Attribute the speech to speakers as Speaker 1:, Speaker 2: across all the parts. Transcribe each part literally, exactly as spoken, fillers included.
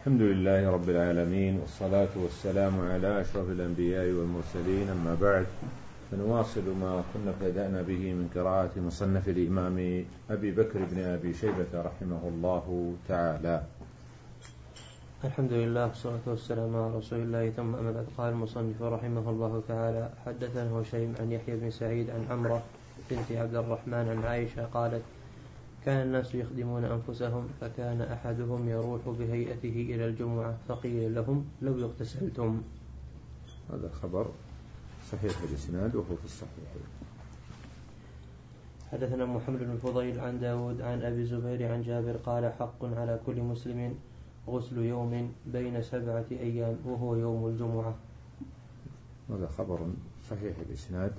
Speaker 1: الحمد لله رب العالمين، والصلاة والسلام على أشرف الأنبياء والمرسلين، أما بعد، فنواصل ما كنا بدأنا به من قراءة مصنف الإمام أبي بكر بن أبي شيبة رحمه الله تعالى.
Speaker 2: الحمد لله والصلاة والسلام على رسول الله، ثم أما بعد. قال المصنف رحمه الله تعالى: حدثنا هشيم عن يحيى بن سعيد عن عمرة بنت عبد الرحمن عن عائشة قالت: كان الناس يخدمون أنفسهم، فكان أحدهم يروح بهيئته إلى الجمعة، فقيل لهم: لو اغتسلتم.
Speaker 1: هذا خبر صحيح الإسناد وهو في الصحيح.
Speaker 2: حدثنا محمد بن فضيل عن داود عن أبي زبير عن جابر قال: حق على كل مسلم غسل يوم بين سبعة أيام وهو يوم الجمعة.
Speaker 1: هذا خبر صحيح الإسناد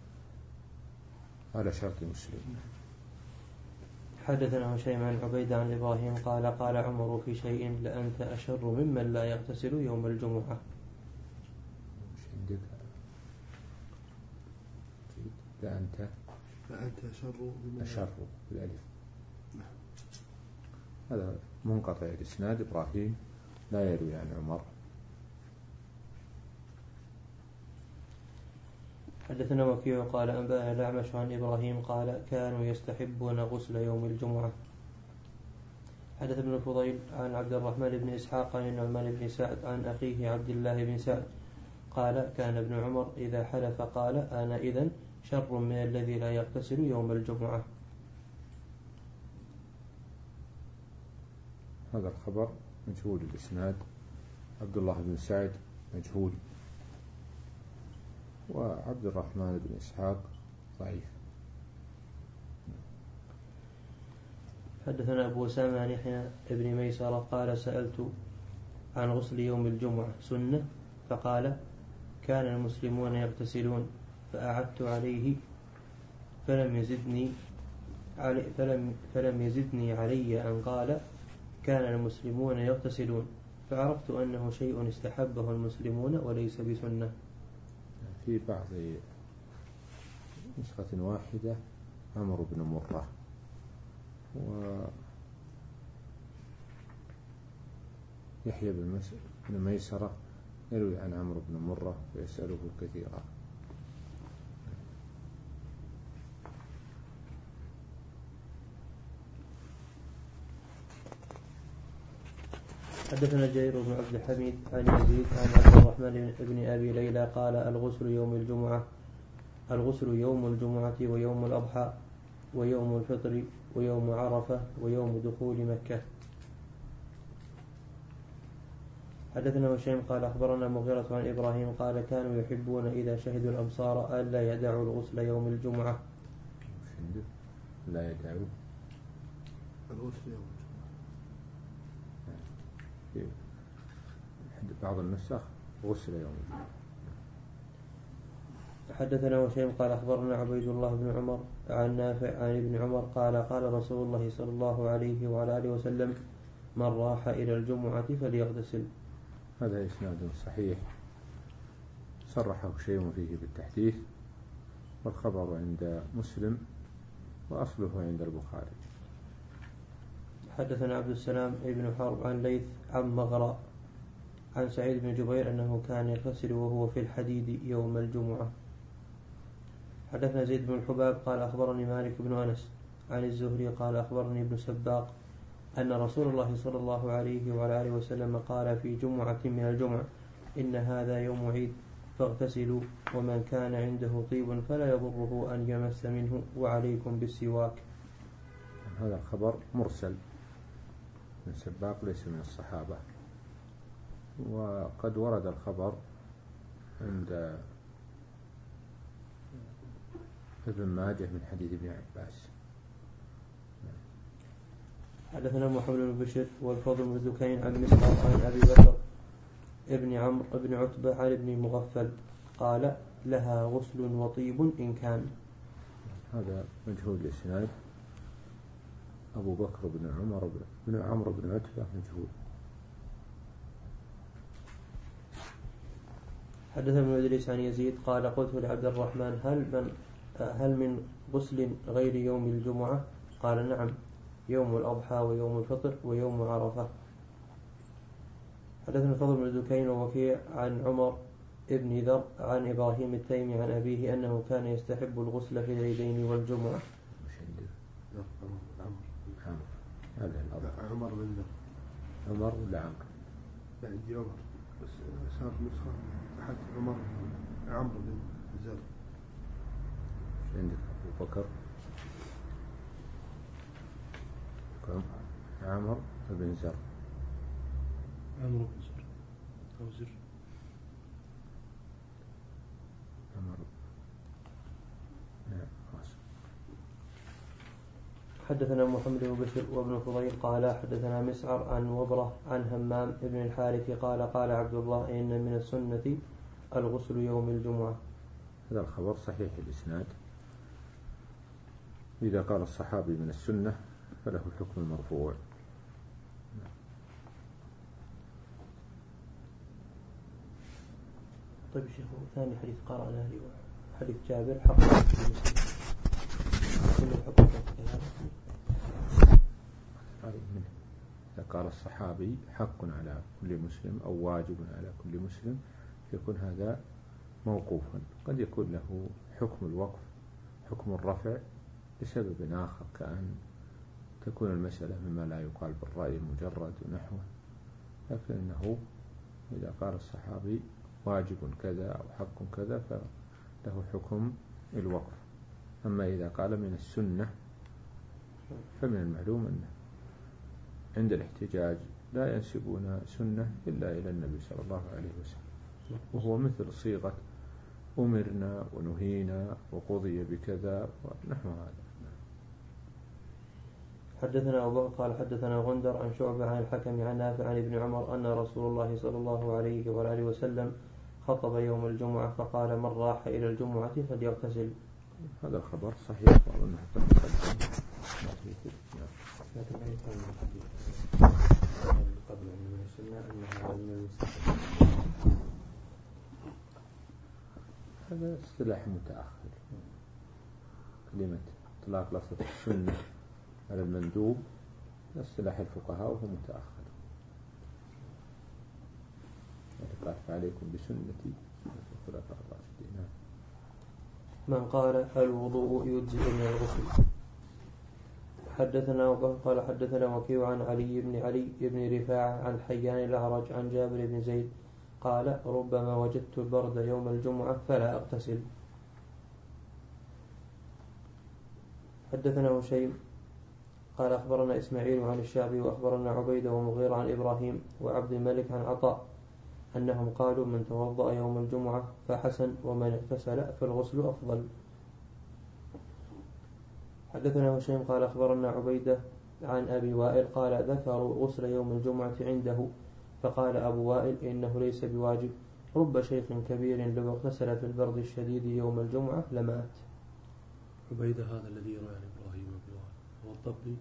Speaker 1: على شرط مسلم.
Speaker 2: حدثنا هشيم عن عبيد عن إبراهيم قال: قال عمر في شيء: لأنت أشر ممن لا يغتسل يوم الجمعة.
Speaker 1: لأنت
Speaker 3: لأنت أشر ممن
Speaker 1: أشر بالألف. هذا منقطع الإسناد، إبراهيم لا يروي عن عمر.
Speaker 2: حدثنا وكيع قال: أنبأنا الأعمش عن إبراهيم قال: كانوا يستحبون غسل يوم الجمعة. حدث ابن الفضيل عن عبد الرحمن بن إسحاق عن النعمان بن سعد عن أخيه عبد الله بن سعد قال: كان ابن عمر إذا حلف قال: أنا إذن شر من الذي لا يغتسل يوم الجمعة.
Speaker 1: هذا الخبر مجهول الإسناد، عبد الله بن سعد مجهول، وعبد الرحمن بن إسحاق ضعيف.
Speaker 2: حدثنا أبو أسامة عن يحيى بن ميسرة قال: سألت عن غسل يوم الجمعة سنة، فقال: كان المسلمون يغتسلون، فأعدت عليه فلم يزدني علي فلم, فلم يزدني علي أن قال: كان المسلمون يغتسلون، فعرفت أنه شيء استحبه المسلمون وليس بسنة.
Speaker 1: في بعض نسخة واحدة عمرو بن مرة، ويحيى بن ميسرة يروي عن عمرو بن مرة ويسأله كثيرا.
Speaker 2: حدثنا جرير بن عبد الحميد عن يزيد عن عبد الرحمن بن أبي ليلى قال: الغسل يوم الجمعة الغسل يوم الجمعة ويوم الأضحى ويوم الفطر ويوم عرفة ويوم دخول مكة. حدثنا هشيم قال: أخبرنا مغيرة عن إبراهيم قال: كانوا يحبون إذا شهدوا الأمصار ألا يدعوا الغسل يوم الجمعة.
Speaker 1: لا يدعوا
Speaker 3: الغسل يوم الجمعة.
Speaker 1: بعض النسخ غسل يوم الجمعة.
Speaker 2: حدثنا هشيم قال: أخبرنا عبيد الله بن عمر عن نافع عن ابن عمر قال: قال رسول الله صلى الله عليه وعلى آله وسلم: من راح إلى الجمعة فليغتسل.
Speaker 1: هذا إسناد صحيح صرح هشيم فيه بالتحديث، والخبر عند مسلم وأصله عند البخاري.
Speaker 2: حدثنا عبد السلام ابن حرب عن ليث عن مغرى عن سعيد بن جبير أنه كان يغتسل وهو في الحديد يوم الجمعة. حدثنا زيد بن الحباب قال: أخبرني مالك بن أنس عن الزهري قال: أخبرني ابن سباق أن رسول الله صلى الله عليه وعلى آله وسلم قال في جمعة من الجمع: إن هذا يوم عيد فاغتسلوا، ومن كان عنده طيب فلا يضره أن يمس منه، وعليكم بالسواك.
Speaker 1: هذا الخبر مرسل، من سباق ليس من الصحابة، وقد ورد الخبر عند ابن ماجه من حديث ابن عباس.
Speaker 2: حدثنا محمد بن بشير والفضل بن دكين عن مسعر عن أبي بكر ابن عمرو ابن عتبة عن ابن مغفل قال: لها غسل وطيب إن كان.
Speaker 1: هذا مجهول الإسناد، أبو بكر بن عمر بن عمرو بن عتبة مجهول.
Speaker 2: حدثنا ابن إدريس عن يزيد قال: قلت لعبد الرحمن: هل من هل من غسل غير يوم الجمعة؟ قال: نعم، يوم الأضحى ويوم الفطر ويوم عرفة. حدثنا الفضل بن دكين ووكيع عن عمر ابن ذر عن إبراهيم التيمي عن أبيه أنه كان يستحب الغسل في العيدين والجمعة.
Speaker 1: مش عندي
Speaker 3: لا عمر
Speaker 1: عمر هذا الأفضل.
Speaker 3: عمر بن ذر.
Speaker 1: عمر ولا عمرو؟
Speaker 3: لا عندي عمر بس صار نسخة تحت عمر عمرو بن ذر.
Speaker 1: مش عندك أبو بكر كم عمر بن زر.
Speaker 3: عمرو بن زر أو زر
Speaker 1: عمر. نعم.
Speaker 2: حدثنا محمد بن بشر وابن فضيل قال حدثنا مسعر عن وبرة عن همام بن الحارث قال قال عبد الله إن من السنة الغسل يوم الجمعة.
Speaker 1: هذا الخبر صحيح الإسناد. إذا قال الصحابي من السنة فله الحكم المرفوع.
Speaker 2: طيب شيخ ثاني حديث قرأنا لي حديث جابر حق
Speaker 1: إذا قال الصحابي حق على كل مسلم أو واجب على كل مسلم يكون هذا موقوفا. قد يكون له حكم الوقف حكم الرفع لسبب آخر كأن تكون المسألة مما لا يقال بالرأي المجرد ونحوه، لكن إنه إذا قال الصحابي واجب كذا أو حق كذا فله حكم الوقف. أما إذا قال من السنة فمن المعلوم أنه عند الاحتجاج لا ينسبون سنة إلا إلى النبي صلى الله عليه وسلم، وهو مثل صيغة أمرنا ونهينا وقضي بكذا ونحو هذا.
Speaker 2: حدثنا أبو بكر قال حدثنا غندر عن شعبة عن الحكم عن نافع عن ابن عمر أن رسول الله صلى الله عليه وآله وسلم خطب يوم الجمعة فقال من راح إلى الجمعة فليغتسل.
Speaker 1: هذا الخبر صحيح وأنه قد تقدم.
Speaker 4: قبل من السنة أنها من
Speaker 1: هذا اصطلاح متأخر. كلمة إطلاق لفظة السنة على المندوب اصطلاح الفقهاء وهو متأخر. قال فعليكم بسنتي الخلفاء الراشدين.
Speaker 2: من قال الوضوء يجزئ من الغسل. حدثنا قال حدثنا وكيع عن علي بن علي بن رفاعة عن حيان الأعرج عن جابر بن زيد قال ربما وجدت البرد يوم الجمعة فلا أغتسل. حدثنا هشيم قال أخبرنا إسماعيل عن الشعبي وأخبرنا عبيدة ومغير عن إبراهيم وعبد الملك عن عطاء أنهم قالوا من توضأ يوم الجمعة فحسن ومن اغتسل فالغسل أفضل. حدثنا هشيم قال أخبرنا عبيدة عن أبي وائل قال ذكروا غسل يوم الجمعة عنده فقال أبو وائل إنه ليس بواجب، رب شيخ كبير لو اغتسل في البرد الشديد يوم الجمعة لمات.
Speaker 4: عبيدة هذا الذي يروي عن إبراهيم وأبي وائل هو الضبي.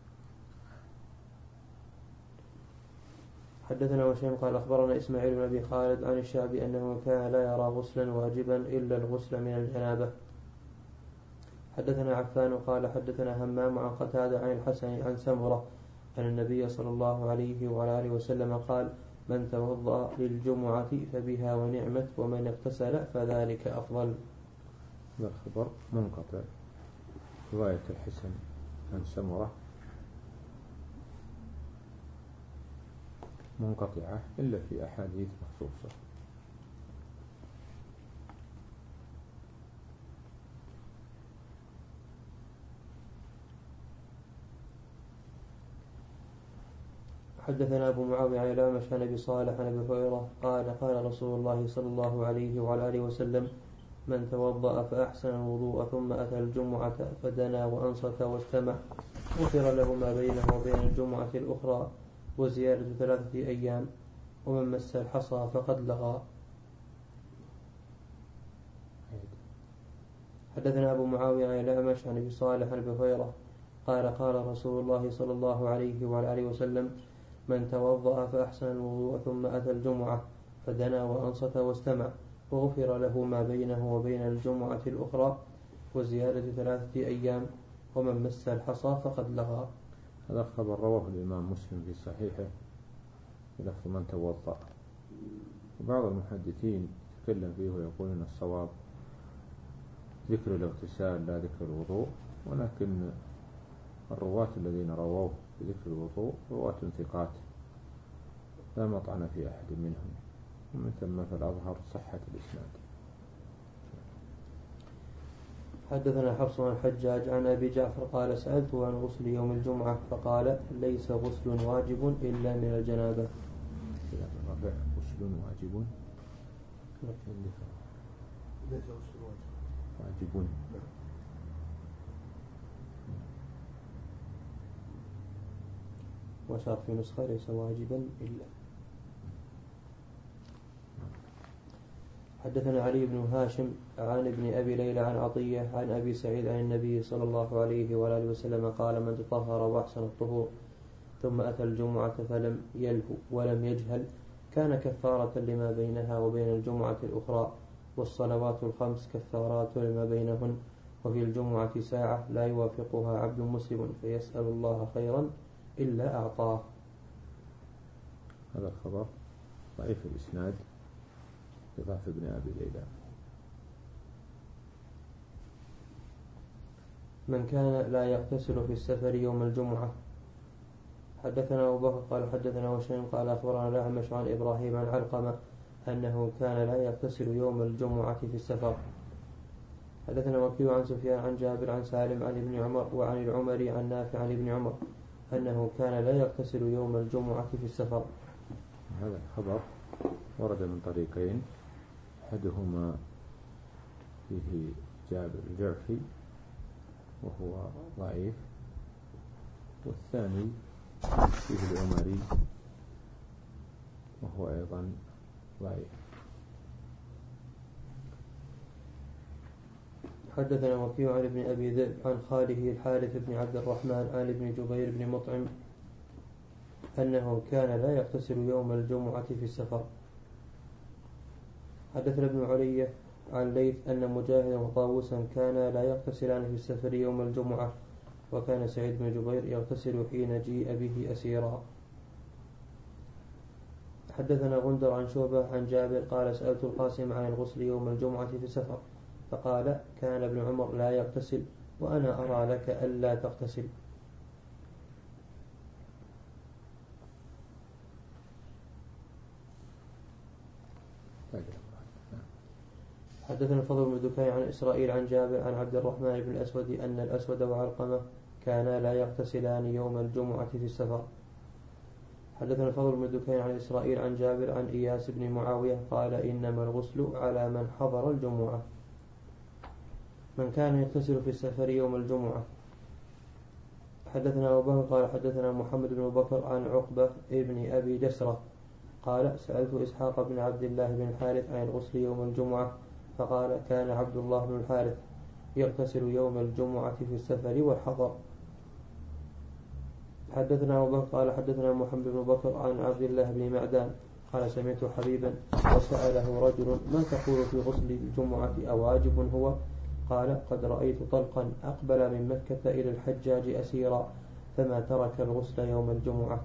Speaker 2: حدثنا هشيم قال أخبرنا إسماعيل بن أبي خالد عن الشعبي أنه كان لا يرى غسلا واجبا إلا الغسل من الجنابة. حدثنا عفان قال حدثنا همام عن قتادة عن الحسن عن سمرة أن النبي صلى الله عليه وعلى آله وسلم قال من توضأ للجمعة فبها ونعمت ومن اغتسل فذلك أفضل.
Speaker 1: هذا الخبر منقطع. رواية الحسن عن سمرة منقطعة إلا في أحاديث مخصوصة.
Speaker 2: حدثنا أبو معاوية عن الأعمش عن أبي صالح عن أبي هريرة قال قال رسول الله صلى الله عليه وعلى آله وسلم من توضأ فأحسن الوضوء ثم أتى الجمعة فدنا وأنصت واستمع غفر له ما بينه وبين الجمعة الأخرى وزيادة ثلاثة أيام ومن مس الحصى فقد لغى. حدثنا أبو معاوية عن الأعمش عن أبي صالح عن أبي هريرة قال قال رسول الله صلى الله عليه وعلى آله وسلم من توضأ فأحسن الوضوء ثم أتى الجمعة فدنا وأنصت واستمع وغفر له ما بينه وبين الجمعة الأخرى وزيادة ثلاثة أيام ومن مس الحصى فقد لغى.
Speaker 1: هذا الخبر رواه الإمام مسلم في صحيحه بلفظ من توضأ. وبعض المحدثين يتكلم فيه ويقول أن الصواب ذكر الاغتسال لا ذكر الوضوء، ولكن الرواة الذين رووه بذكر الوضوء رواة ثقات لا مطعن في أحد منهم، ومن ثم فالأظهر صحة الإسناد.
Speaker 2: حدثنا حفص عن الحجاج عن أبي جعفر قال سألته عن غسل يوم الجمعة فقال ليس غسل واجب إلا من الجنابة.
Speaker 1: غسل واجب
Speaker 3: ليس غسل واجب
Speaker 1: واجب
Speaker 2: وصار في نسخة ليس واجبا إلا. حدثنا علي بن هاشم عن ابن أبي ليلى عن عطية عن أبي سعيد عن النبي صلى الله عليه وآله وسلم قال من تطهر وأحسن الطهور ثم أتى الجمعة فلم يلهو ولم يجهل كان كفارة لما بينها وبين الجمعة الأخرى، والصلوات الخمس كفارات لما بينهن، وفي الجمعة ساعة لا يوافقها عبد مسلم فيسأل الله خيرا إلا أعطاه.
Speaker 1: هذا الخبر ضعيف الإسناد بضعف ابن أبي ليلى.
Speaker 2: من كان لا يغتسل في السفر يوم الجمعة. حدثنا أبو بكر قال حدثنا وشيم قال أخبرنا الأعمش عن إبراهيم عن علقمة أنه كان لا يغتسل يوم الجمعة في السفر. حدثنا وكيع عن سفيان عن جابر عن سالم عن ابن عمر وعن العمري عن نافع عن ابن عمر أنه كان لا يغتسل يوم الجمعة في السفر.
Speaker 1: هذا الخبر ورد من طريقين، أحدهما فيه جابر الجرحي وهو ضعيف، والثاني فيه العمري وهو أيضا ضعيف.
Speaker 2: حدثنا وكيع عن ابن أبي ذئب عن خاله الحارث بن عبد الرحمن عن ابن جبير بن مطعم أنه كان لا يغتسل يوم الجمعة في السفر. حدثنا ابن علية عن ليث أن مجاهدا وطاووسا كانا لا يغتسلان في السفر يوم الجمعة، وكان سعيد بن جبير يغتسل حين جيء به أسيرا. حدثنا غندر عن شعبة عن جابر قال سألت القاسم عن الغسل يوم الجمعة في السفر فقال كان ابن عمر لا يغتسل وأنا أرى لك ألا تغتسل. حدثنا الفضل بن دكين عن إسرائيل عن جابر عن عبد الرحمن بن الأسود أن الأسود وعلقمة كانا لا يغتسلان يوم الجمعة في السفر. حدثنا الفضل بن دكين عن إسرائيل عن جابر عن إياس بن معاوية قال إنما الغسل على من حضر الجمعة. من كان يغتسل في السفر يوم الجمعة. حدثنا أبو بكر قال حدثنا محمد بن بكر عن عقبة ابن أبي جسرة قال سألت إسحاق بن عبد الله بن الحارث عن الغسل يوم الجمعة فقال كان عبد الله بن الحارث يغتسل يوم الجمعة في السفر والحضر. حدثنا أبو بكر قال حدثنا محمد بن بكر عن عبد الله بن معدان قال سمعت حبيبا وسأله رجل ما تقول في غسل الجمعة أواجب هو؟ قال قد رأيت طلقا أقبل من مكة إلى الحجاج أسيرا فما ترك الغسل يوم الجمعة.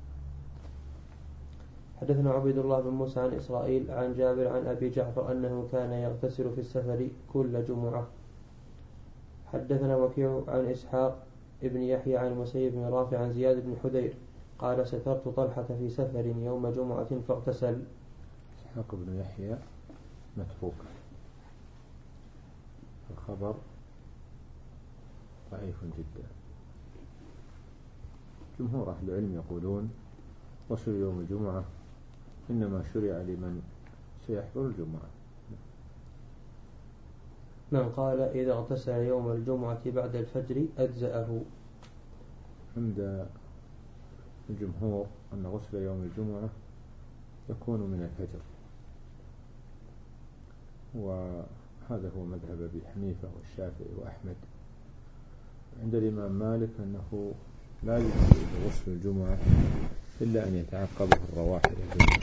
Speaker 2: حدثنا عبيد الله بن موسى عن إسرائيل عن جابر عن أبي جعفر أنه كان يغتسل في السفر كل جمعة. حدثنا وكيع عن إسحاق ابن يحيى عن المسيب بن رافع عن زياد بن حدير قال سترت طلحة في سفر يوم جمعة فاغتسل.
Speaker 1: إسحاق بن يحيى متروك، الخبر ضعيف جدا. جمهور أهل العلم يقولون غسل يوم الجمعة إنما شرع لمن سيحضر الجمعة.
Speaker 2: من قال إذا اغتسل يوم الجمعة بعد الفجر أجزأه.
Speaker 1: عند الجمهور أن غسل يوم الجمعة يكون من الفجر، وهذا هو مذهب أبي حنيفة والشافعي وأحمد. عند الإمام مالك أنه لا يجوز غسل الجمعة إلا أن يتعقبه الرواح إلى الجمعة.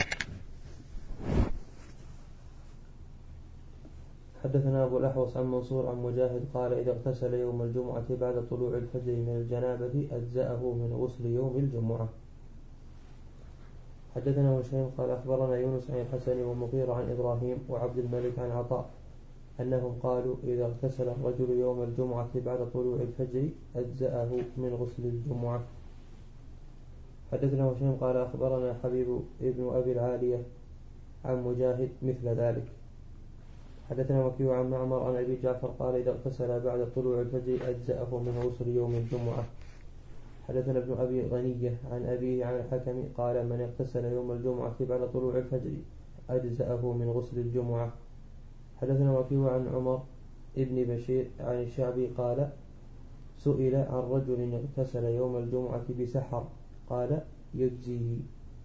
Speaker 2: حدثنا أبو الأحوص عن منصور عن مجاهد قال إذا اغتسل يوم الجمعة بعد طلوع الفجر من الجنابة أجزأه من غسل يوم الجمعة. حدثنا هشيم قال أخبرنا يونس عن الحسن ومغيرة عن إبراهيم وعبد الملك عن عطاء أنهم قالوا إذا اغتسل الرجل يوم الجمعة بعد طلوع الفجر أجزأه من غسل الجمعة. حدثنا هشيم قال أخبرنا حبيب ابن أبي العالية عن مجاهد مثل ذلك. حدثنا وكيع عن معمر عن أبي جعفر قال إذا اغتسل بعد طلوع الفجر أجزأه من غسل يوم الجمعة. حدثنا ابن أبي غنية عن أبيه عن الحكم قال من اغتسل يوم الجمعة بعد طلوع الفجر أجزأه من غسل الجمعة. حدثنا وكيع عن عمر ابن بشير عن الشعبي قال سئل عن رجل اغتسل يوم الجمعة بسحر قال يجزيه.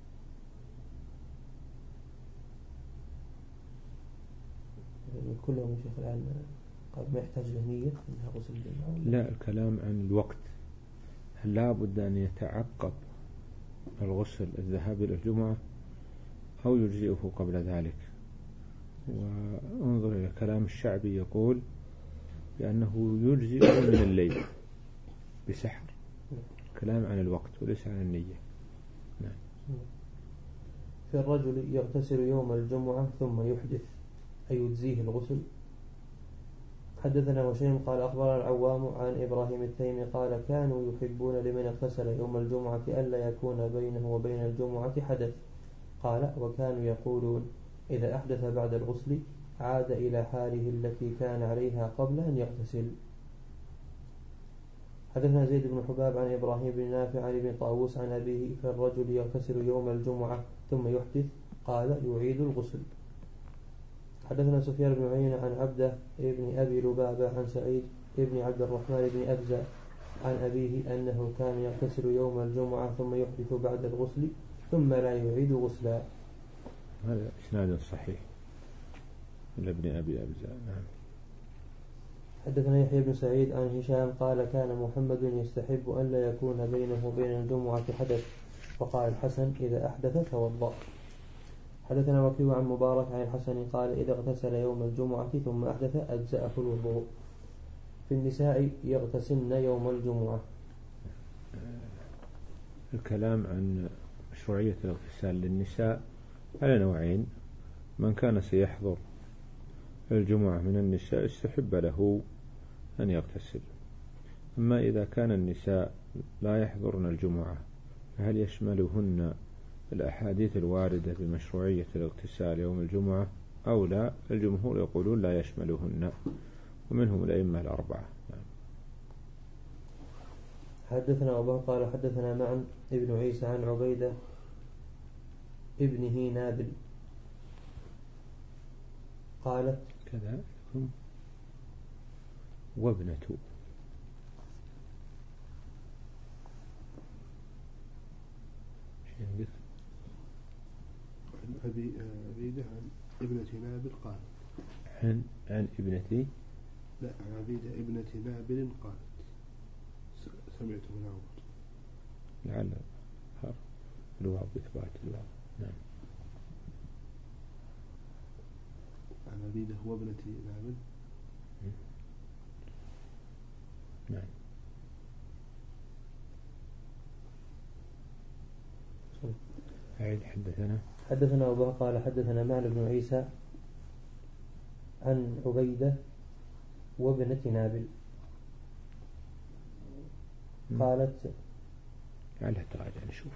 Speaker 2: كلهم شيخ الآن قال ما يحتاج له نية أنها غسل الجمعة.
Speaker 1: لا، الكلام عن الوقت، هل لا بد أن يتعقب الغسل الذهاب إلى الجمعة أو يجزئه قبل ذلك؟ وانظر إلى كلام الشعبي يقول بأنه يجزئه من الليل بسحر، كلام عن الوقت وليس عن النية. نعم.
Speaker 2: في الرجل يغتسل يوم الجمعة ثم يحدث أيجزيه الغسل؟ حدثنا هشيم قال أخبرنا العوام عن إبراهيم التيمي قال كانوا يحبون لمن اغتسل يوم الجمعة ألا يكون بينه وبين الجمعة حدث. قال وكانوا يقولون إذا أحدث بعد الغسل عاد إلى حاله التي كان عليها قبل أن يغتسل. حدثنا زيد بن حباب عن إبراهيم بن نافع عن ابن طاووس عن أبيه في الرجل يغتسل يوم الجمعة ثم يحدث قال يعيد الغسل. حدثنا سفيان بن عيينة عن عبده ابن أبي لبابة عن سعيد ابن عبد الرحمن بن أبزة عن أبيه أنه كان يغتسل يوم الجمعة ثم يحدث بعد الغسل ثم لا يعيد غسلا.
Speaker 1: هذا إسناد صحيح لابن أبي أبزة. نعم.
Speaker 2: حدثنا يحيى بن سعيد عن هشام قال كان محمد يستحب أن لا يكون بينه وبين الجمعة حدث، وقال الحسن إذا أحدث توضأ. حدثنا وكيع عن مبارك عن الحسن قال إذا اغتسل يوم الجمعة ثم أحدث أجزأه الوضوء. في النساء يغتسلن يوم الجمعة.
Speaker 1: الكلام عن مشروعية الاغتسال للنساء على نوعين: من كان سيحضر الجمعة من النساء استحب له أن يغتسل، أما إذا كان النساء لا يحضرن الجمعة فهل يشملهن الأحاديث الواردة بمشروعية الاغتسال يوم الجمعة أو لا؟ الجمهور يقولون لا يشملهن، ومنهم الأئمة الأربعة.
Speaker 2: حدثنا أبو قال حدثنا معا ابن عيسى عن عبيدة ابنه نابل قالت
Speaker 1: كذا وابنته
Speaker 3: عن أبي عبيدة عن ابنة نابل قالت
Speaker 1: عن عن ابنتي
Speaker 3: لا عن عبيدة ابنة نابل قالت سمعت من عمر
Speaker 1: لعل الواو بإثبات الواو. نعم.
Speaker 3: عن عبيدة هو ابنة نابل.
Speaker 1: نعم. حدثنا
Speaker 2: حدثنا أبو قال حدثنا معن بن عيسى عن عبيدة وابنة نابل قالت
Speaker 1: لعلها تراجع نشوف.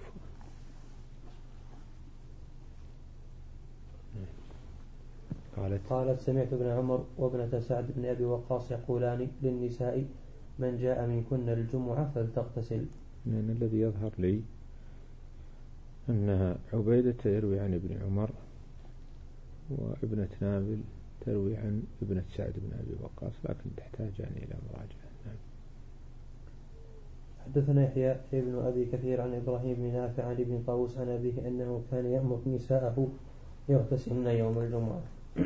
Speaker 1: قالت
Speaker 2: قالت سمعت ابن عمر وابنة سعد بن أبي وقاص يقولان للنساء من جاء منكن الجمعة فلتغتسل.
Speaker 1: لأن الذي يظهر لي أنها عبيدة يروي عن ابن عمر وابنة نابل تروي عن ابنة سعد بن أبي وقاص، لكن تحتاج يعني إلى مراجعة. نعم.
Speaker 2: حدثنا يحيى ابن أبي كثير عن إبراهيم بن نافع عن ابن طاووس عن أبيه أنه كان يأمر نساءه يغتسلن يوم الجمعة.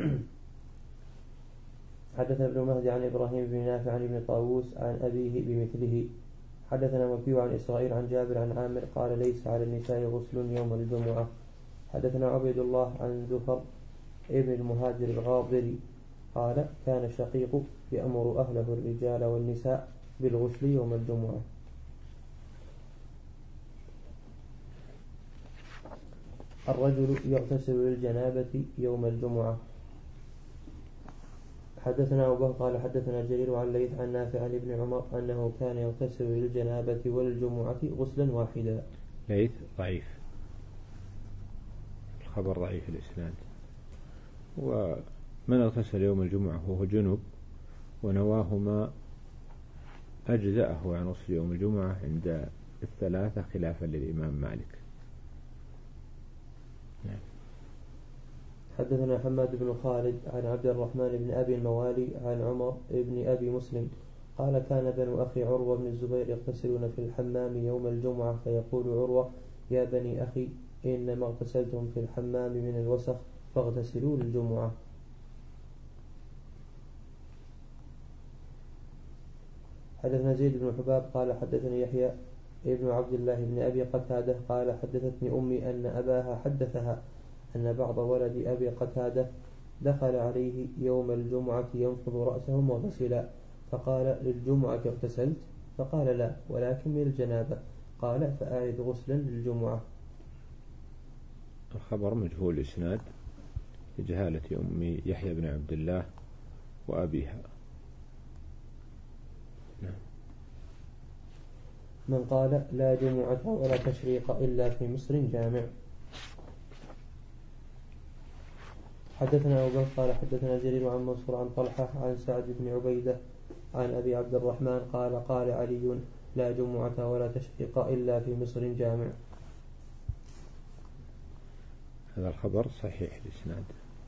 Speaker 2: حدثنا ابن مهدي عن إبراهيم بن نافع عن ابن طاووس عن أبيه بمثله. حدثنا وكيع عن إسرائيل عن جابر عن عامر قال ليس على النساء غسل يوم الجمعة. حدثنا عبيد الله عن زفر ابن المهاجر الغاضري قال كان شقيق يأمر أهله الرجال والنساء بالغسل يوم الجمعة. الرجل يغتسل للجنابة يوم الجمعة. حدثنا أبو بكر قال حدثنا جرير عن ليث عن نافع عن ابن عمر أنه كان يغتسل للجنابة وللجمعة غسلا واحدا.
Speaker 1: ليث ضعيف، الخبر ضعيف الإسناد. ومن اغتسل يوم الجمعة وهو جنب ونواهما أجزأه عن غسل يوم الجمعة عند الثلاثة خلافا للإمام مالك. نعم.
Speaker 2: حدثنا حماد بن خالد عن عبد الرحمن بن أبي الموالي عن عمر بن أبي مسلم قال كان بنو أخي عروة بن الزبير يغتسلون في الحمام يوم الجمعة فيقول عروة يا بني أخي إنما اغتسلتم في الحمام من الوسخ فاغتسلوا للجمعة. حدثنا زيد بن حباب قال حدثني يحيى ابن عبد الله بن أبي قتادة قال حدثتني أمي أن أباها حدثها أن بعض ولد أبي قتادة دخل عليه يوم الجمعة ينفض رأسه مغتسلا فقال للجمعة اغتسلت؟ فقال لا ولكن من الجنابة. قال فأعد غسلا للجمعة.
Speaker 1: الخبر مجهول الإسناد لجهالة أم يحيى بن عبد الله وأبيها. نعم.
Speaker 2: من قال لا جمعة ولا تشريق إلا في مصر جامع. حدثنا أبو بكر قال حدثنا جرير عن منصور عن طلحة عن سعد بن عبيدة عن أبي عبد الرحمن قال قال علي لا جمعة ولا تشريق إلا في مصر جامع.
Speaker 1: هذا الخبر صحيح الإسناد.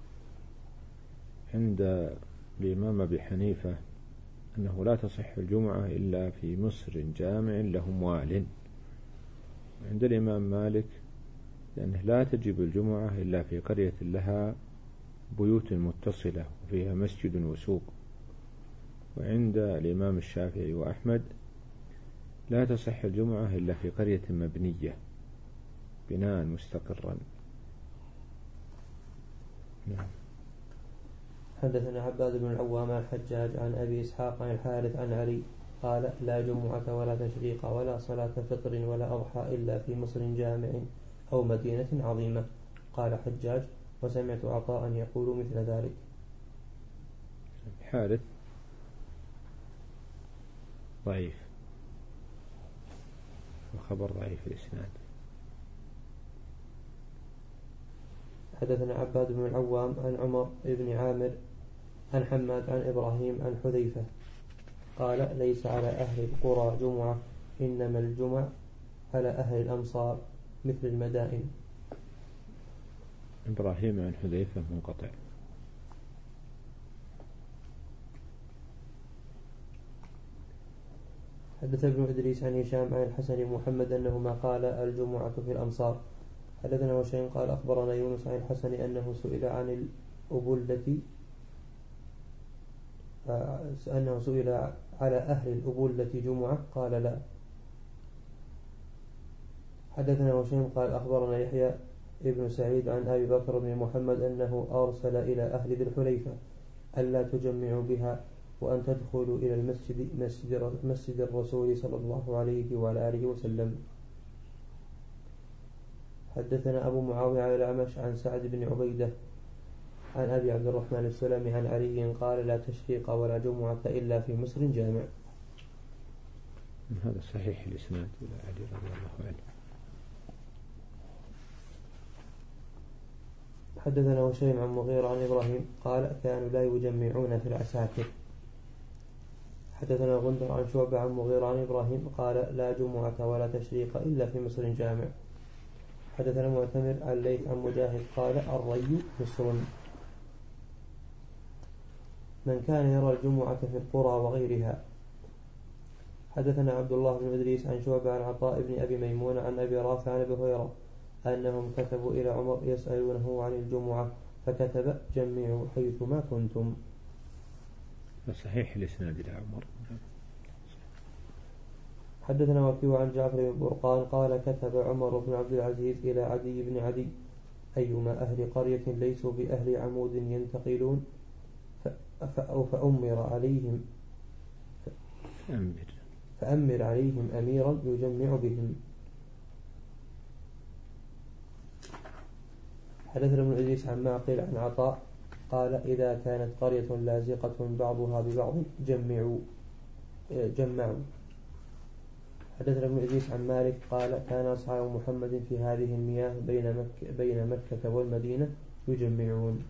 Speaker 1: عند الإمام أبي حنيفة أنه لا تصح الجمعة إلا في مصر جامع لهم وال. عند الإمام مالك لأنه لا تجب الجمعة إلا في قرية لها بيوت متصلة وفيها مسجد وسوق. وعند الإمام الشافعي وأحمد لا تصح الجمعة إلا في قرية مبنية بناء مستقرا. نعم.
Speaker 2: حدثنا عباد بن العوام الحجاج عن أبي إسحاق عن الحارث عن علي قال لا جمعة ولا تشريق ولا صلاة فطر ولا أضحى إلا في مصر جامع أو مدينة عظيمة. قال حجاج وسمعت عطاء يقول مثل ذلك.
Speaker 1: حارث ضعيف وخبر ضعيف الإسناد.
Speaker 2: حدثنا عباد بن العوام عن عمر بن عامر عن حماد عن إبراهيم عن حذيفة قال ليس على أهل القرى جمعة إنما الجمع على أهل الأمصار مثل المدائن.
Speaker 1: إبراهيم عن حذيفة منقطع.
Speaker 2: حدث ابن إدريس عن هشام عن الحسن بن محمد أنهما قال الجمعة في الأمصار. حدثنا وشين قال أخبرنا يونس عن الحسن أنه سئل عن الأبلة أنه سئل على أهل الأبلة جمعة قال لا. حدثنا وشين قال أخبرنا يحيى ابن سعيد عن أبي بكر بن محمد أنه أرسل إلى أهل ذي الحليفة ألا تجمعوا بها وأن تدخلوا إلى المسجد مسجد, مسجد الرسول صلى الله عليه وعلى آله وسلم. حدثنا أبو معاوية على الأعمش عن سعد بن عبيدة عن أبي عبد الرحمن السلمي عن علي قال لا تشريق ولا جمعة إلا في مصر جامع.
Speaker 1: هذا صحيح الإسناد إلى علي رضي الله عنه.
Speaker 2: حدثنا هشيم عن مغيرة عن إبراهيم قال كانوا لا يجمعون في العساكر. حدثنا غندر عن شعبة عن مغيرة عن إبراهيم قال لا جمعة ولا تشريق إلا في مصر جامع. حدثنا معتمر عن ليث عن مجاهد قال الري مصر. من كان يرى الجمعة في القرى وغيرها. حدثنا عبد الله بن إدريس عن شعبة عن عطاء بن أبي ميمون عن أبي رافع عن أبي هريرة أنهم كتبوا إلى عمر يسألونه عن الجمعة فكتب جمعوا حيثما كنتم.
Speaker 1: صحيح الإسناد إلى عمر.
Speaker 2: حدثنا وكيع عن جعفر بن برقان قال كتب عمر بن عبد العزيز إلى عدي بن عدي أيما أهل قرية ليسوا بأهل عمود ينتقلون فأمر عليهم فأمر عليهم أميرا يجمع بهم. حدثنا ابن إدريس عن معقل عن عطاء قال إذا كانت قرية لازقة بعضها ببعض جمعوا جمعوا حدثنا ابن إدريس عن مالك قال كان أصحاب محمد في هذه المياه بين مكة, بين مكة والمدينة يجمعون.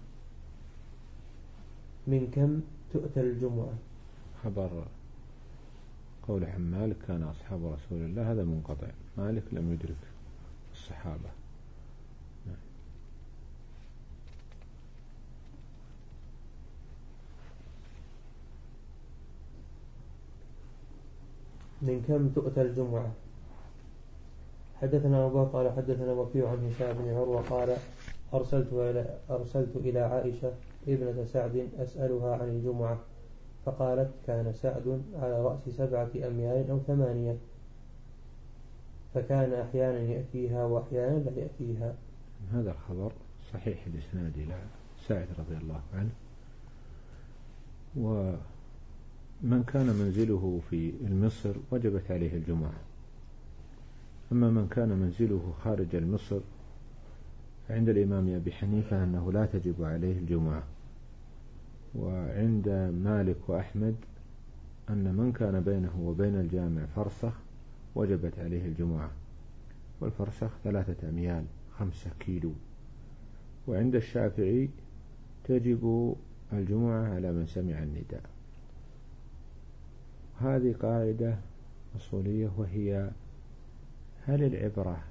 Speaker 2: من كم تؤتى الجمعة؟
Speaker 1: خبر قول عن مالك كان أصحاب رسول الله هذا منقطع، مالك لم يدرك الصحابة.
Speaker 2: من كم تؤتى الجمعة؟ حدثنا أبو بكر قال حدثنا وكيع عن هشام بن عروة قال أرسلت إلى, أرسلت إلى عائشة ابنة سعد أسألها عن الجمعة فقالت كان سعد على رأس سبعة أميال أو ثمانية، فكان أحيانا يأتيها وأحيانا لا يأتيها.
Speaker 1: هذا الخبر صحيح الإسناد إلى سعد رضي الله عنه. ومن كان منزله في مصر وجبت عليه الجمعة، أما من كان منزله خارج مصر عند الإمام أبي حنيفة أنه لا تجب عليه الجمعة، وعند مالك وأحمد أن من كان بينه وبين الجامع فرسخ وجبت عليه الجمعة، والفرسخ ثلاثة أميال خمسة كيلو. وعند الشافعي تجب الجمعة على من سمع النداء. هذه قاعدة أصولية، وهي هل العبرة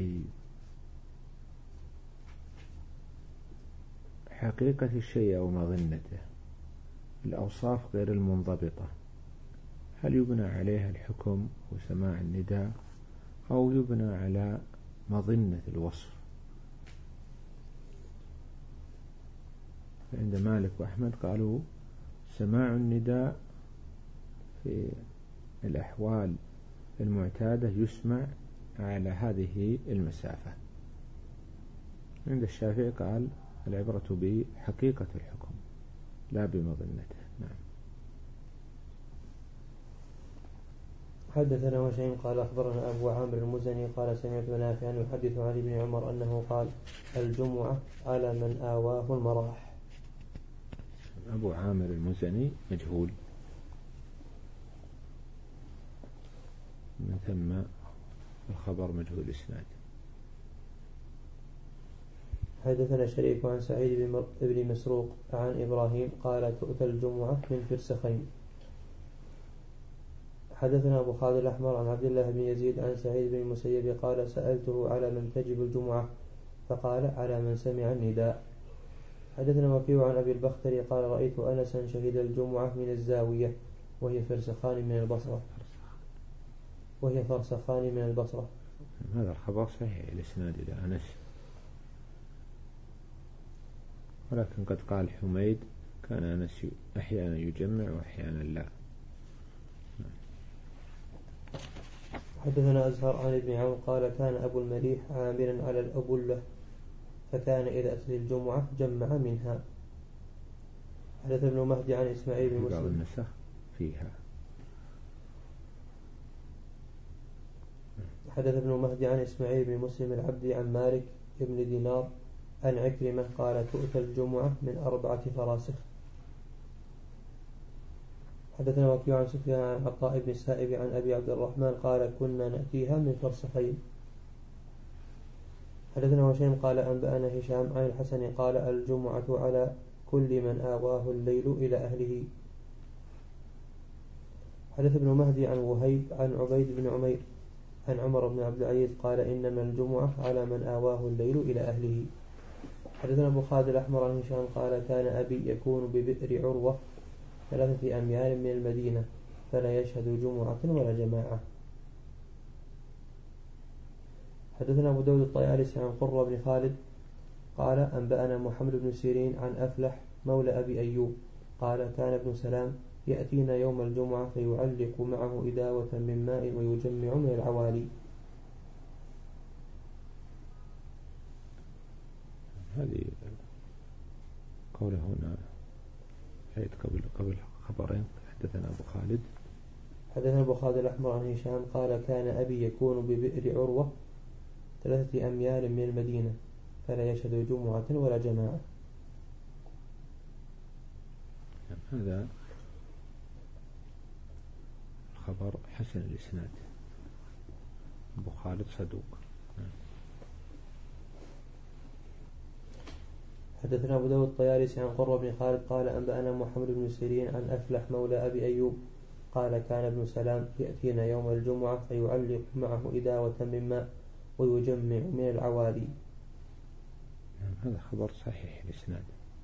Speaker 1: بحقيقة الشيء أو مظنته، الأوصاف غير المنضبطة، هل يبنى عليها الحكم وسماع النداء أو يبنى على مظنة الوصف؟ عند مالك وأحمد قالوا سماع النداء في الأحوال المعتادة يسمع على هذه المسافة. عند الشافعي قال العبرة بحقيقة الحكم لا بمظنته. نعم.
Speaker 2: حدثنا وشيء قال أخبرنا أبو عامر المزني قال سمعت نافعا يحدث عن ابن عمر أنه قال الجمعة على من آواه المراح.
Speaker 1: أبو عامر المزني مجهول، من ثم الخبر مجهول إسناد.
Speaker 2: حدثنا شريك عن سعيد بن مسروق عن إبراهيم قال تؤتى الجمعة من فرسخين. حدثنا أبو خالد الأحمر عن عبد الله بن يزيد عن سعيد بن المسيب قال سألته على من تجب الجمعة فقال على من سمع النداء. حدثنا وكيع عن أبي البختري قال رأيت أنسا شهد الجمعة من الزاوية وهي فرسخان من البصرة وهي فرسخان من البصرة.
Speaker 1: هذا الخبر صحيح الإسناد إلى أنس، ولكن قد قال حميد كان أنس أحيانا يجمع وأحيانا لا.
Speaker 2: حدثنا أزهر عن ابن عون قال كان أبو المليح عاملا على الأبلة فكان إذا أتت الجمعة جمع منها. حدث ابن مهدي عن إسماعيل بن مسلم
Speaker 1: النسخ فيها.
Speaker 2: حدث ابن مهدي عن إسماعيل بن مسلم العبدي عن مالك ابن دينار عن عكرمة قال تؤتى الجمعة من أربعة فراسخ. حدثنا وكيع عن سفيان عن عطاء بن السائب عن أبي عبد الرحمن قال كنا نأتيها من فرسخين. حدثنا هشام قال أنبأنا هشام عن الحسن قال الجمعة على كل من آواه الليل إلى أهله. حدث ابن مهدي عن وهيب عن عبيد بن عمير عن عمر بن عبد العزيز قال إنما الجمعة على من آواه الليل إلى أهله. حدثنا أبو خالد الأحمر عن هشام قال كان أبي يكون ببئر عروة ثلاثة أميال من المدينة فلا يشهد جمعة ولا جماعة. حدثنا أبو داود الطيالسي عن قرة بن خالد قال أنبأنا محمد بن سيرين عن أفلح مولى أبي أيوب قال كان ابن سلام يأتينا يوم الجمعة فيعلق معه إداوة من ماء ويجمع من العوالي.
Speaker 1: هذه قوله هنا عيد قبل قبل خبرين. حدثنا أبو خالد
Speaker 2: حدثنا أبو خالد الأحمر عن هشام قال كان أبي يكون ببئر عروة ثلاثة أميال من المدينة فلا يشهد جمعة ولا جماعة.
Speaker 1: هذا خبر حسن الإسناد، أبو خالد صدوق.
Speaker 2: حدثنا أبو داود الطيالسي عن قرة بن خالد قال أنبأنا محمد بن سيرين عن أفلح مولى أبي أيوب قال كان ابن سلام يأتينا يوم الجمعة فيعلق معه إداوة من ماء ويجمع من العوالي.
Speaker 1: هذا خبر صحيح الإسناد.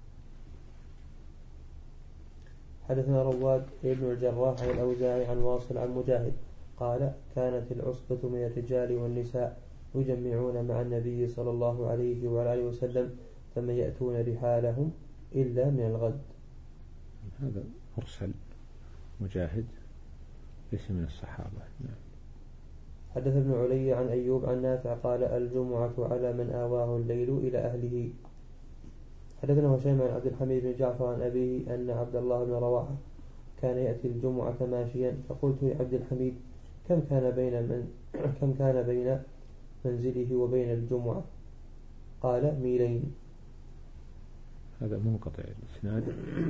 Speaker 2: حدثنا رواد ابن الجراح عن الأوزاعي عن واصل عن مجاهد قال كانت العصبة من الرجال والنساء يجمعون مع النبي صلى الله عليه وعلى آله وسلم ثم يأتون رحالهم إلا من الغد.
Speaker 1: هذا مرسل، مجاهد ليس من الصحابة. نعم.
Speaker 2: حدث ابن علي عن أيوب عن نافع قال الجمعة على من آواه الليل إلى أهله. حدثنا هشام عن عبد الحميد بن جعفر عن أبيه أن عبد الله بن رواحة كان يأتي الجمعة ماشيا فقلت لعبد الحميد كم كان بين من كم كان بين منزله وبين الجمعة؟ قال ميلين.
Speaker 1: هذا منقطع الإسناد.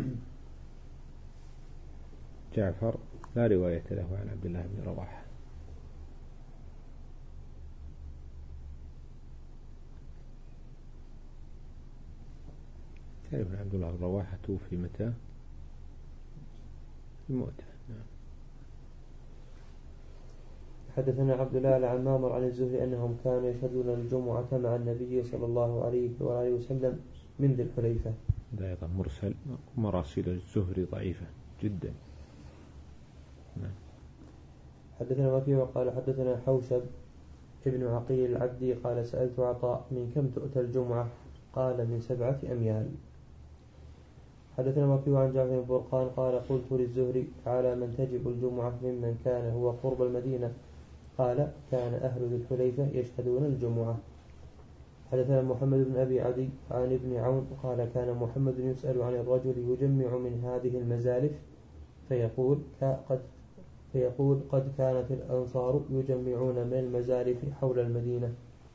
Speaker 1: جعفر لا رواية له عن عبد الله بن رواحة. تعرف أن عبد الله بن رواحة توفي متى؟ الموتى. نعم.
Speaker 2: حدثنا عبد الله عن مامر عن الزهري أنهم كانوا يشهدون الجمعة مع النبي صلى الله عليه وآله وسلم من ذي الحليفة.
Speaker 1: هذا أيضا مرسل، مراسيل الزهري ضعيفة جدا. نعم.
Speaker 2: حدثنا وكيع وقال حدثنا حوشب ابن عقيل العبدي قال سألت عطاء من كم تؤتى الجمعة؟ قال من سبعة أميال. حدثنا وكيع عن جعفر بن برقان قال قلت للزهري على من تجب الجمعة ممن كان هو قرب المدينة؟ قال كان أهل ذي الحليفة يشهدون الجمعة. حدثنا محمد بن أبي عدي عن ابن عون قال كان محمد يسأل عن الرجل يجمع من هذه المزالف فيقول قد فيقول قد كانت الأنصار يجمعون من المزالف حول المدينة.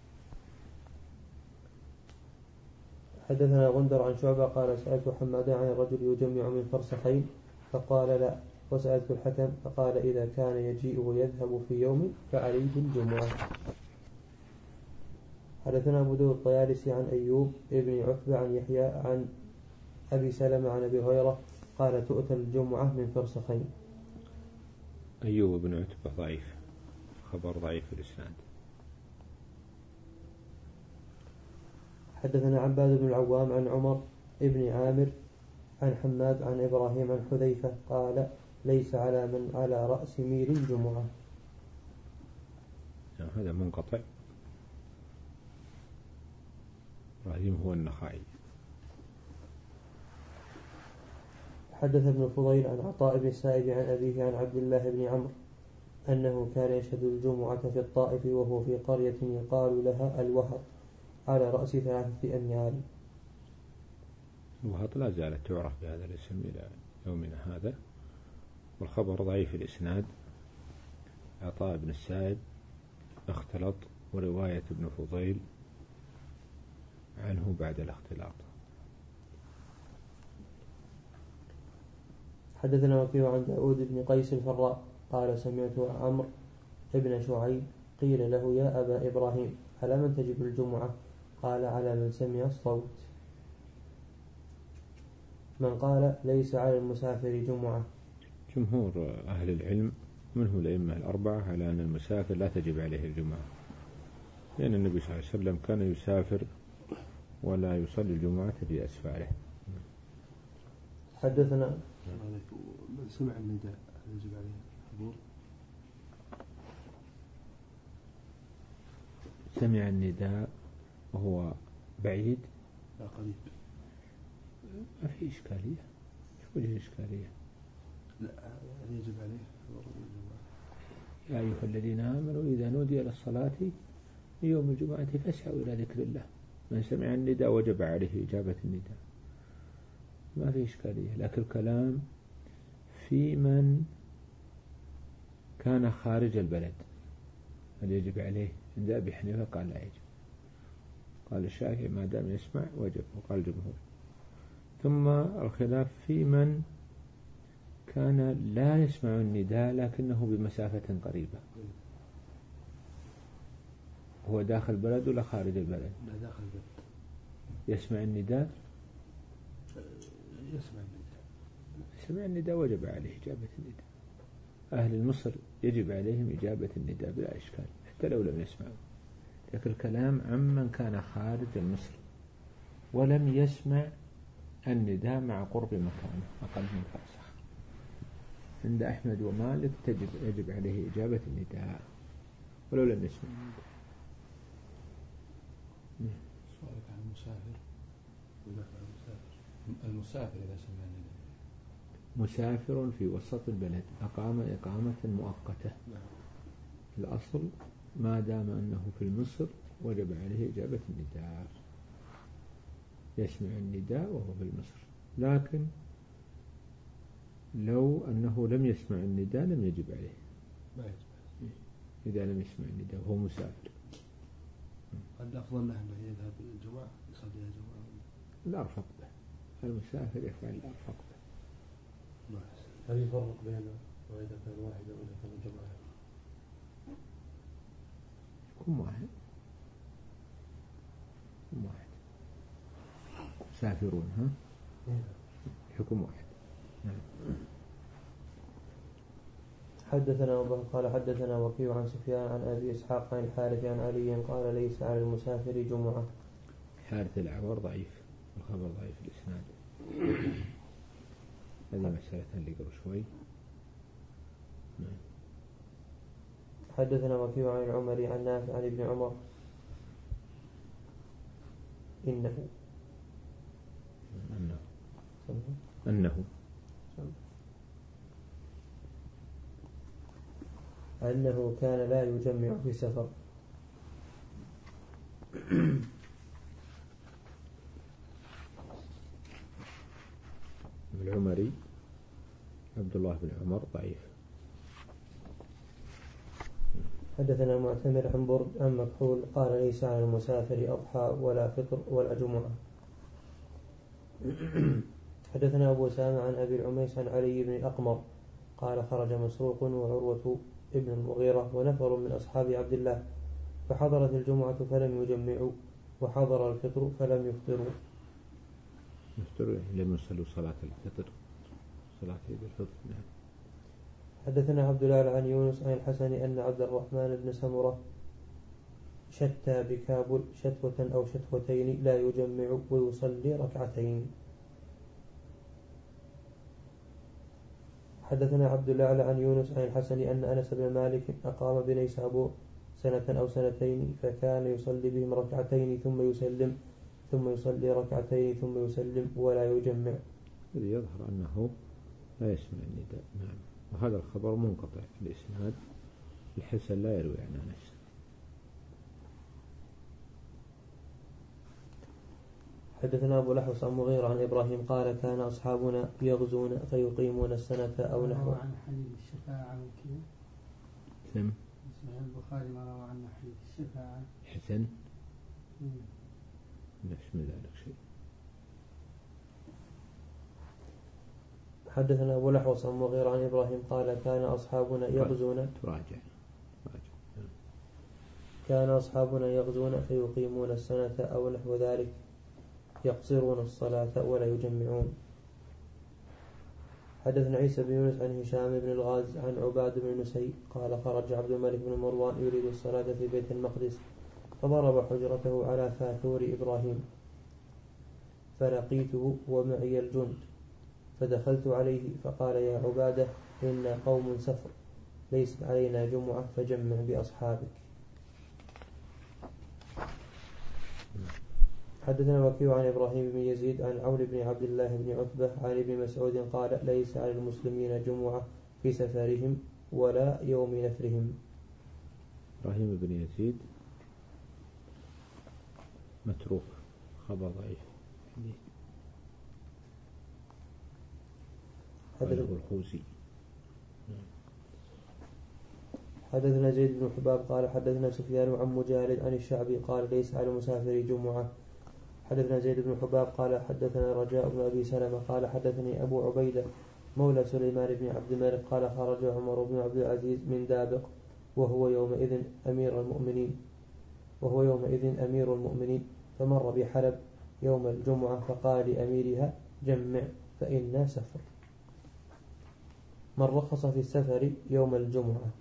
Speaker 2: حدثنا غندر عن شعبة قال سألت حمادا عن الرجل يجمع من فرسخين فقال لا، وسألت الحكم فقال إذا كان يجيء ويذهب في يوم فعليه الجمعة. حدثنا أبو داود الطيالسي عن أيوب ابن عتبة عن يحيى عن أبي سلمة عن أبي هريرة قال تؤتى الجمعة من فرسخين.
Speaker 1: أيوب بن عتبة ضعيف، خبر ضعيف الإسناد.
Speaker 2: حدثنا عباد بن العوام عن عمر ابن عامر عن حماد عن إبراهيم عن حذيفة قال ليس على من على رأس ميل جمعة.
Speaker 1: هذا منقطع. إبراهيم هو النخعي.
Speaker 2: حدث ابن الفضيل عن عطاء بن السائب عن أبيه عن عبد الله بن عمرو أنه كان يشهد الجمعة في الطائف وهو في قرية يقال لها الوهط على رأس ثلاثة أميال.
Speaker 1: الوهط لا زالت تعرف بهذا الاسم إلى يومنا هذا، والخبر ضعيف الإسناد. عطاء بن السائب اختلط، ورواية ابن فضيل عنه بعد الاختلاط.
Speaker 2: حدثنا وكيع عن داود بن قيس الفراء قال سمعت عمرو ابن شعيب قيل له يا أبا إبراهيم على من تجب الجمعة؟ قال على من سمع الصوت. من قال ليس على المسافر جمعة.
Speaker 1: جمهور أهل العلم منه الأئمة الأربعة على أن المسافر لا تجب عليه الجمعة، لأن النبي صلى الله عليه وسلم كان يسافر ولا يصلي الجمعة في أسفاره.
Speaker 2: حدثنا
Speaker 3: من سمع النداء يجب عليه الحضور.
Speaker 1: سمع النداء وهو بعيد
Speaker 3: لا قريب
Speaker 1: ما في إشكالية. شو وجه الإشكالية؟
Speaker 3: لا يجب عليه حضور الجمعة.
Speaker 1: يا أيها الذين آمنوا إذا نودي للصلاة يوم الجمعة فاسعوا إلى ذكر الله. من سمع النداء وجب عليه إجابة النداء، ما في إشكالية. لكن الكلام في من كان خارج البلد هل يجب عليه؟ عند أبي حنيفة قال لا يجب، قال الشافعي ما دام يسمع وجب، وقال الجمهور. ثم الخلاف في من كان لا يسمع النداء لكنه بمسافة قريبة، هو داخل البلد ولا خارج البلد؟
Speaker 4: لا داخل البلد.
Speaker 1: يسمع النداء؟
Speaker 4: يسمع النداء.
Speaker 1: سمع النداء وجب عليه إجابة النداء. أهل مصر يجب عليهم إجابة النداء بلا إشكال حتى لو لم يسمعوا، لكن الكلام عمن كان خارج مصر ولم يسمع النداء مع قرب مكانه أقل من فرسخ. عند أحمد ومالك تجب يجب عليه إجابة النداء ولو لم يسمع النداء.
Speaker 5: سؤالك عن المسافر. المسافر إذا سمع النداء،
Speaker 1: مسافر في وسط البلد أقام إقامة مؤقتة، الأصل ما دام أنه في مصر وجب عليه إجابة النداء، يسمع النداء وهو في مصر. لكن لو أنه لم يسمع النداء لم يجب عليه إذا لم يسمع النداء وهو مسافر.
Speaker 4: قد أفضل له أنه يذهب الجمعة يصلي الجمعة.
Speaker 1: الأرفق به، المسافر يفعل الأرفق به.
Speaker 4: هل يفرق بينه وإذا كان واحدا وإذا كان جماعة؟
Speaker 1: يكون واحد، يكون واحد مسافرون ها حكم واحد.
Speaker 2: حدثنا أبو قال حدثنا وكيع عن سفيان عن أبي إسحاق عن الحارث عن علي قال ليس على المسافر جمعة.
Speaker 1: حارث الأعور ضعيف، الخبر ضعيف الإسناد. هذه مسألة اللي قبل شوي.
Speaker 2: حدثنا وكيع عن العمري عن نافع عن ابن عمر إنه
Speaker 1: أنه أنه
Speaker 2: أنه كان لا يجمع في سفر.
Speaker 1: العمري عبد الله بن عمر ضعيف.
Speaker 2: حدثنا معتمر عن برد عن مكحول قال ليس على المسافر أضحى ولا فطر ولا جمعة. حدثنا أبو سامع عن أبي العميس عن علي بن الأقمر قال خرج مسروق وعروة ابن المغيرة ونفر من أصحاب عبد الله فحضرت الجمعة فلم يجمعوا وحضر الفطر فلم يفطروا.
Speaker 1: يفطروا لم يصلوا صلاة الفطر، صلاة عيد الفطر. نعم.
Speaker 2: حدثنا عبد الله عن يونس عن الحسن أن عبد الرحمن بن سمرة شتى بكابل شتوة أو شتوتين لا يجمع ويصلي ركعتين. حدثنا عبد الله عن يونس عن الحسن أن أنس بن مالك أقام بنيسابور سنة أو سنتين فكان يصلي بهم ركعتين ثم يسلم ثم يصلي ركعتين ثم يسلم ولا يجمع.
Speaker 1: الذي يظهر أنه لا يسمع النداء. نعم. وهذا الخبر منقطع في الإسناد، الحسن لا يروي عن أنس.
Speaker 2: حدثنا أبو لحوص عن مغيرة عن إبراهيم قال كان أصحابنا يغزون فيقيمون السنة أو نحو.
Speaker 6: عن حديث الشفاعة وكذا.
Speaker 1: سم.
Speaker 6: صحيح البخاري ما روى عن حديث الشفاعة.
Speaker 1: حسن. لا اسم ذلك شيء.
Speaker 2: حدثنا أبو لحوص عن مغيرة عن إبراهيم قال كان أصحابنا يغزون
Speaker 1: تراجع.
Speaker 2: كان أصحابنا يغزون فيقيمون السنة أو نحو ذلك يقصرون الصلاة ولا يجمعون. حدثنا عيسى بن يونس عن هشام بن الغاز عن عباد بن نسي قال خرج عبد الملك بن مروان يريد الصلاة في بيت المقدس فضرب حجرته على فاثور إبراهيم فلقيته ومعي الجند فدخلت عليه فقال يا عبادة إنا قوم سفر ليس علينا جمعة فجمع بأصحابك. حدثنا وكيع عن إبراهيم بن يزيد عن عون بن عبد الله بن عتبة عن ابن مسعود قال ليس على المسلمين جمعة في سفرهم ولا يوم نفرهم.
Speaker 1: إبراهيم بن يزيد متروك، خبر ضعيف.
Speaker 2: حدثنا, حدثنا زيد بن حباب قال حدثنا سفيان عن مجالد عن الشعبي قال ليس على المسافر جمعة. حدثنا زيد بن حباب قال حدثنا رجاء بن أبي سلمة قال حدثني أبو عبيدة مولى سليمان بن عبد الملك قال خرج عمر بن عبد العزيز من دابق وهو يومئذ أمير المؤمنين وهو يومئذ أمير المؤمنين فمر بحلب يوم الجمعة فقال لأميرها جمع فإنا سفر. من رخص في السفر يوم الجمعة؟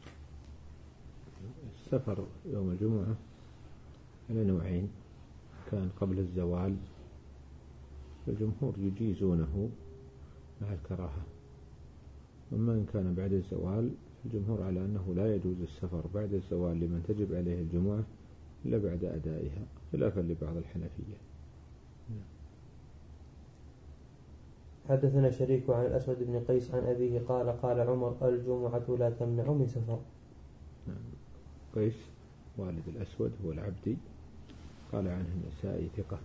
Speaker 1: السفر يوم الجمعة على نوعين، كان قبل الزوال الجمهور يجيزونه مع الكراهة، أما إن كان بعد الزوال الجمهور على أنه لا يجوز السفر بعد الزوال لمن تجب عليه الجمعة إلا بعد أدائها، خلافا لبعض الحنفية.
Speaker 2: حدثنا شريك عن الأسود بن قيس عن أبيه قال قال عمر الجمعة لا تمنع من سفر.
Speaker 1: قيس والد الأسود هو العبدي، قال عنه النسائي ثقة،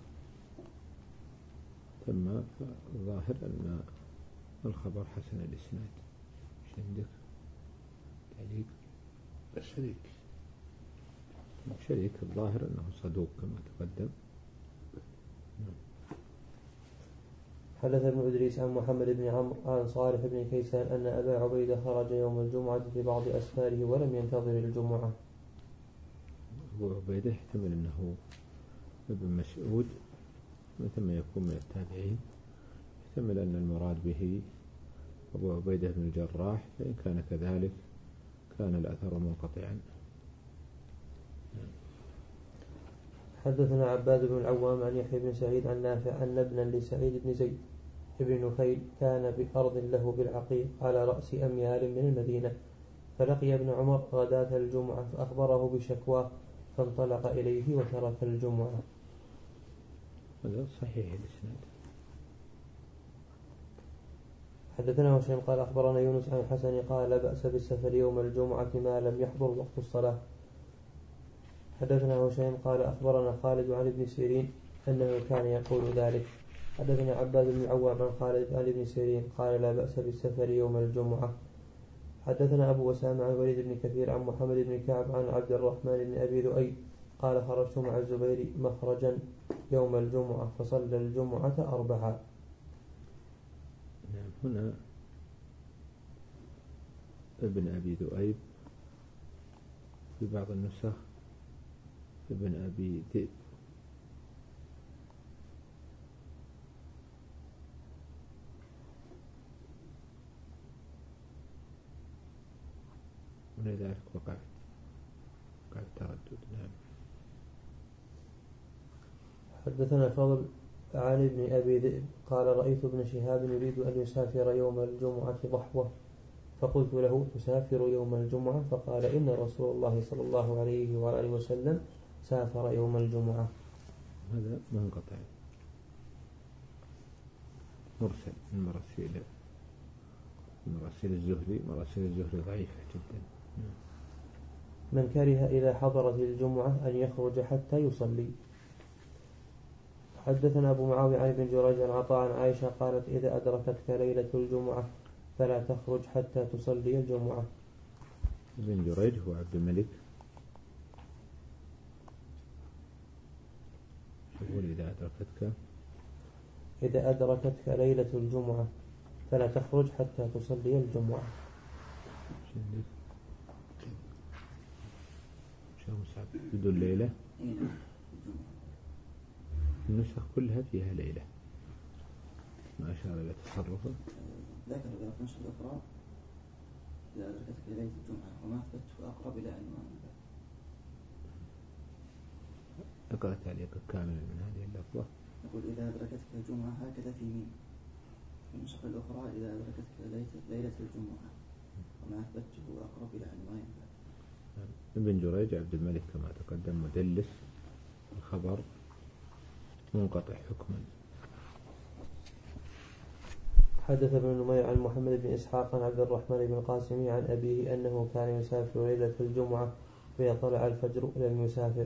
Speaker 1: ثم الظاهر أن الخبر حسن الإسناد. ايش عندك تعليق؟
Speaker 5: الشريك
Speaker 1: شريك الظاهر أنه صدوق كما تقدم.
Speaker 2: حدث ابن إدريس عن محمد بن عمرو عن صالح بن كيسان أن أبا عبيدة خرج يوم الجمعة في بعض أسفاره ولم ينتظر الجمعة.
Speaker 1: أبو عبيدة يحتمل أنه ابن مسعود مثل ما يكون من التابعين، يحتمل أن المراد به أبو عبيدة بن الجراح، فإن كان كذلك كان الأثر منقطعا.
Speaker 2: حدثنا عباد بن العوام عن يحيى بن سعيد عن نافع أن ابنا لسعيد بن زيد ابن نفيل كان بأرض له بالعقيق على رأس أميال من المدينة، فلقي ابن عمر غداة الجمعة فأخبره بشكواه فانطلق إليه وترك الجمعة.
Speaker 1: هذا صحيح الإسناد.
Speaker 2: حدثنا هشام قال أخبرنا يونس عن الحسن قال لا بأس بالسفر يوم الجمعة ما لم يحضر وقت الصلاة. حدثنا هشام قال أخبرنا خالد عن ابن سيرين أنه كان يقول ذلك. حدثنا عباد بن عوام عن خالد عن ابن سيرين قال لا بأس بالسفر يوم الجمعة. حدثنا أبو أسامة عن وليد بن كثير عن محمد بن كعب عن عبد الرحمن بن أبي ذؤيب قال خرجت مع الزبير مخرجا يوم الجمعة فصلى الجمعة أربعة.
Speaker 1: هنا ابن أبي ذؤيب في بعض النسخ ابن أبي ذئب، ولذلك وقعت وقعت تردد. نعم.
Speaker 2: حدثنا فضل عن ابن أبي ذئب قال رأيت ابن شهاب يريد أن يسافر يوم الجمعة ضحوة، فقلت له تسافر يوم الجمعة؟ فقال إن رسول الله صلى الله عليه وآله وسلم سافر يوم الجمعة.
Speaker 1: هذا منقطع مرسل من مراسيل مراسيل الزهري، مراسيل الزهري ضعيفة جدا.
Speaker 2: من كره إذا حضرت الجمعة أن يخرج حتى يصلي. حدثنا أبو معاوية عن ابن جريج عن عطاء عن عائشة قالت إذا أدركتك ليلة الجمعة فلا تخرج حتى تصلي الجمعة.
Speaker 1: ابن جريج هو عبد الملك، يقول إذا أدركتك
Speaker 2: إذا أدركتك ليلة الجمعة فلا تخرج حتى تصلي الجمعة.
Speaker 1: شو مصعب بدون ليلة؟ النسخ كلها فيها ليلة، ما أشار إلى تصرفه.
Speaker 7: ذكر في النسخة الأخرى إذا أدركتك ليلة الجمعة وما أثبته أقرب إلى عنوان.
Speaker 1: أقرأ تعليقك كاملا من هذه اللفظة.
Speaker 7: يقول إذا أدركتك الجمعة هكذا في ميم. في النسخة الأخرى إذا أدركتك ليلة الجمعة وما أثبته أقرب إلى عنوان.
Speaker 1: ابن جريج عبد الملك كما تقدم مدلس، الخبر منقطع حكما.
Speaker 2: حدث ابن نمير عن محمد بن إسحاق عن عبد الرحمن بن القاسم عن أبيه أنه كان يسافر ليلة الجمعة فإذا طلع الفجر لم يسافر.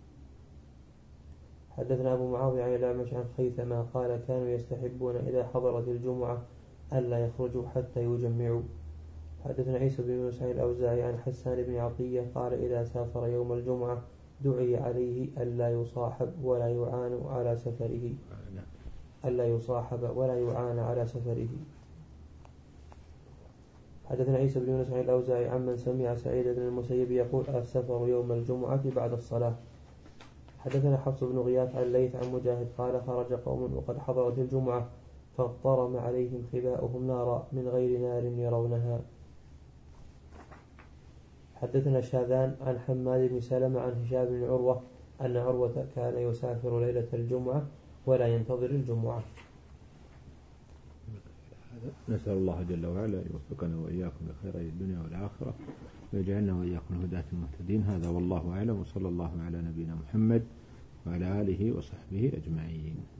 Speaker 2: حدثنا أبو معاوية عن الأعمش عن خيثمة قال كانوا يستحبون إذا حضرت الجمعة ألا يخرجوا حتى يجمعوا. حدثنا عيسى بن يونس عن الأوزاعي عن حسان بن عطية قال إذا سافر يوم الجمعة دعي عليه ألا يصاحب ولا يعان على سفره ألا يصاحب ولا يعان على سفره. حدثنا عيسى بن يونس عن الأوزاعي عمن سمع سعيد بن المسيب يقول السفر يوم الجمعة بعد الصلاة. حدثنا حفص بن غياث عن الليث عن مجاهد قال خرج قوم وقد حضرت الجمعة فاضطرم عليهم خباؤهم نارا من غير نار يرونها. حدثنا شاذان عن حماد بن سلمة عن هشام بن عروة أن عروة كان يسافر ليلة الجمعة ولا ينتظر الجمعة.
Speaker 1: نسأل الله جل وعلا يوفقنا وإياكم لخير الدنيا والآخرة ويجعلنا وإياكم هداة المهتدين. هذا والله أعلم، وصلى الله على نبينا محمد وعلى آله وصحبه أجمعين.